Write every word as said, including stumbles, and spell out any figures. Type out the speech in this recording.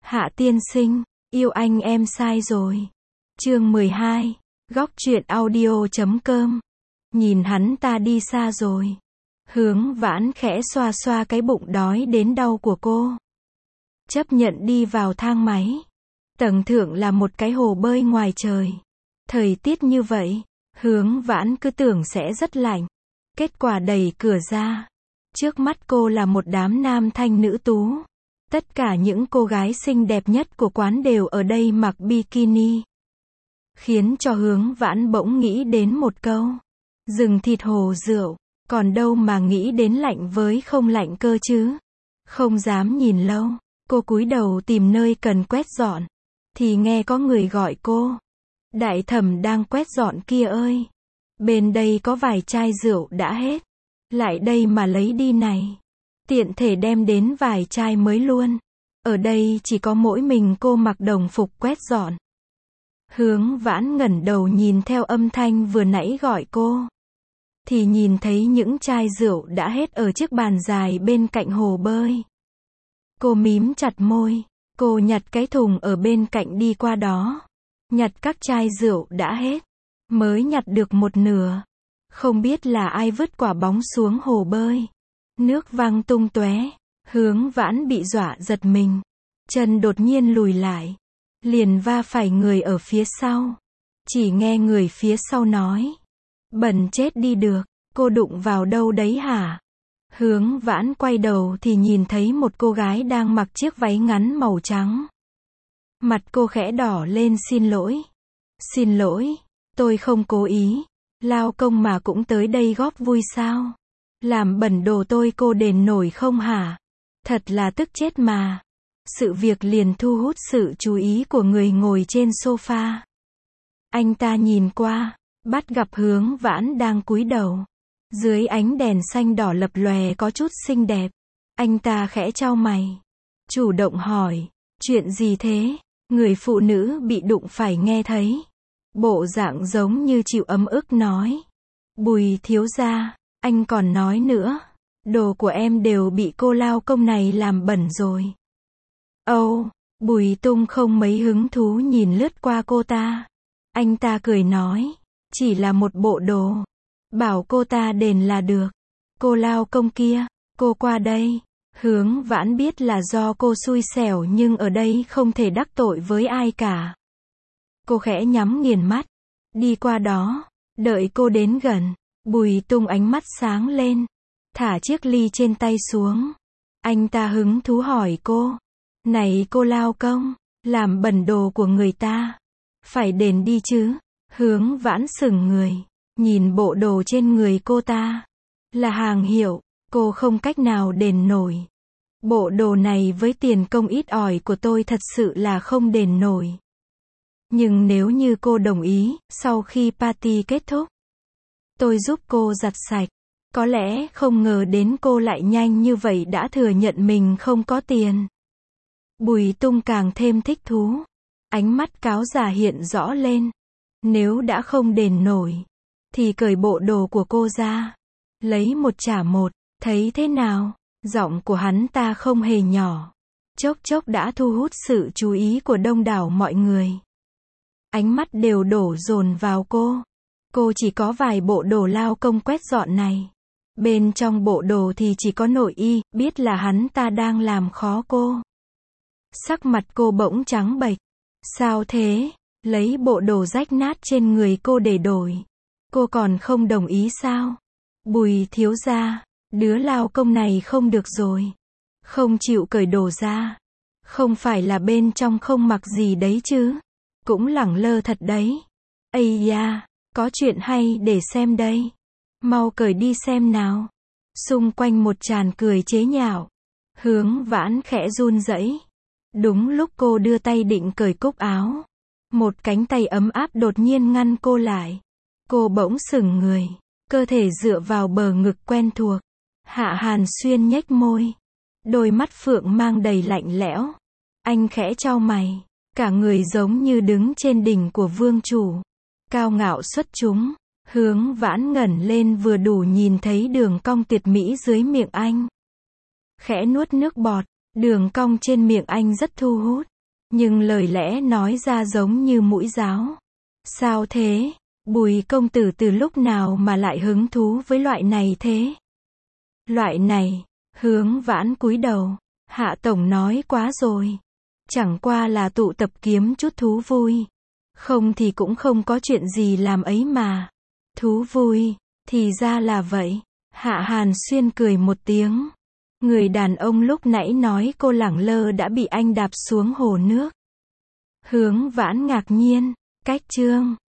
Hạ tiên sinh, yêu anh em sai rồi. Chương mười hai, góc truyện audio chấm com. Nhìn hắn ta đi xa rồi. Hướng Vãn khẽ xoa xoa cái bụng đói đến đau của cô. Chấp nhận đi vào thang máy. Tầng thượng là một cái hồ bơi ngoài trời. Thời tiết như vậy, Hướng Vãn cứ tưởng sẽ rất lạnh. Kết quả đẩy cửa ra. Trước mắt cô là một đám nam thanh nữ tú. Tất cả những cô gái xinh đẹp nhất của quán đều ở đây mặc bikini. Khiến cho Hướng Vãn bỗng nghĩ đến một câu. Rừng thịt hồ rượu, còn đâu mà nghĩ đến lạnh với không lạnh cơ chứ. Không dám nhìn lâu, cô cúi đầu tìm nơi cần quét dọn. Thì nghe có người gọi cô. Đại thẩm đang quét dọn kia ơi. Bên đây có vài chai rượu đã hết. Lại đây mà lấy đi này. Tiện thể đem đến vài chai mới luôn. Ở đây chỉ có mỗi mình cô mặc đồng phục quét dọn. Hướng Vãn ngẩng đầu nhìn theo âm thanh vừa nãy gọi cô. Thì nhìn thấy những chai rượu đã hết ở chiếc bàn dài bên cạnh hồ bơi. Cô mím chặt môi. Cô nhặt cái thùng ở bên cạnh đi qua đó. Nhặt các chai rượu đã hết. Mới nhặt được một nửa. Không biết là ai vứt quả bóng xuống hồ bơi. Nước văng tung tóe. Hướng Vãn bị dọa giật mình. Chân đột nhiên lùi lại. Liền va phải người ở phía sau. Chỉ nghe người phía sau nói. Bẩn chết đi được, cô đụng vào đâu đấy hả? Hướng Vãn quay đầu thì nhìn thấy một cô gái đang mặc chiếc váy ngắn màu trắng. Mặt cô khẽ đỏ lên xin lỗi. Xin lỗi, tôi không cố ý. Lao công mà cũng tới đây góp vui sao? Làm bẩn đồ tôi cô đền nổi không hả? Thật là tức chết mà. Sự việc liền thu hút sự chú ý của người ngồi trên sofa. Anh ta nhìn qua, bắt gặp Hướng Vãn đang cúi đầu. Dưới ánh đèn xanh đỏ lập lòe có chút xinh đẹp. Anh ta khẽ chau mày. Chủ động hỏi, chuyện gì thế? Người phụ nữ bị đụng phải nghe thấy. Bộ dạng giống như chịu ấm ức nói. Bùi thiếu gia, anh còn nói nữa. Đồ của em đều bị cô lao công này làm bẩn rồi. Âu, oh, Bùi Tung không mấy hứng thú nhìn lướt qua cô ta. Anh ta cười nói, chỉ là một bộ đồ. Bảo cô ta đền là được. Cô lao công kia, cô qua đây. Hướng Vãn biết là do cô xui xẻo nhưng ở đây không thể đắc tội với ai cả. Cô khẽ nhắm nghiền mắt. Đi qua đó, đợi cô đến gần. Bùi Tung ánh mắt sáng lên. Thả chiếc ly trên tay xuống. Anh ta hứng thú hỏi cô. Này cô lao công, làm bẩn đồ của người ta. Phải đền đi chứ. Hướng Vãn sững người. Nhìn bộ đồ trên người cô ta. Là hàng hiệu, cô không cách nào đền nổi. Bộ đồ này với tiền công ít ỏi của tôi thật sự là không đền nổi. Nhưng nếu như cô đồng ý, sau khi party kết thúc, tôi giúp cô giặt sạch. Có lẽ không ngờ đến cô lại nhanh như vậy đã thừa nhận mình không có tiền. Bùi Tung càng thêm thích thú. Ánh mắt cáo già hiện rõ lên. Nếu đã không đền nổi, thì cởi bộ đồ của cô ra. Lấy một trả một, thấy thế nào? Giọng của hắn ta không hề nhỏ. Chốc chốc đã thu hút sự chú ý của đông đảo mọi người. Ánh mắt đều đổ dồn vào cô. Cô chỉ có vài bộ đồ lao công quét dọn này. Bên trong bộ đồ thì chỉ có nội y, biết là hắn ta đang làm khó cô. Sắc mặt cô bỗng trắng bệch. Sao thế? Lấy bộ đồ rách nát trên người cô để đổi. Cô còn không đồng ý sao? Bùi thiếu gia, đứa lao công này không được rồi. Không chịu cởi đồ ra. Không phải là bên trong không mặc gì đấy chứ. Cũng lẳng lơ thật đấy. Ây da, có chuyện hay để xem đây. Mau cởi đi xem nào. Xung quanh một tràn cười chế nhạo. Hướng Vãn khẽ run rẩy. Đúng lúc cô đưa tay định cởi cúc áo. Một cánh tay ấm áp đột nhiên ngăn cô lại. Cô bỗng sững người. Cơ thể dựa vào bờ ngực quen thuộc. Hạ Hàn Xuyên nhếch môi. Đôi mắt phượng mang đầy lạnh lẽo. Anh khẽ chau mày. Cả người giống như đứng trên đỉnh của vương chủ. Cao ngạo xuất chúng. Hướng Vãn ngẩng lên vừa đủ nhìn thấy đường cong tuyệt mỹ dưới miệng anh. Khẽ nuốt nước bọt. Đường cong trên miệng anh rất thu hút. Nhưng lời lẽ nói ra giống như mũi giáo. Sao thế? Bùi công tử từ lúc nào mà lại hứng thú với loại này thế? Loại này, Hướng Vãn cúi đầu. Hạ tổng nói quá rồi. Chẳng qua là tụ tập kiếm chút thú vui. Không thì cũng không có chuyện gì làm ấy mà. Thú vui, thì ra là vậy. Hạ Hàn Xuyên cười một tiếng. Người đàn ông lúc nãy nói cô lẳng lơ đã bị anh đạp xuống hồ nước. Hướng Vãn ngạc nhiên. Cách chương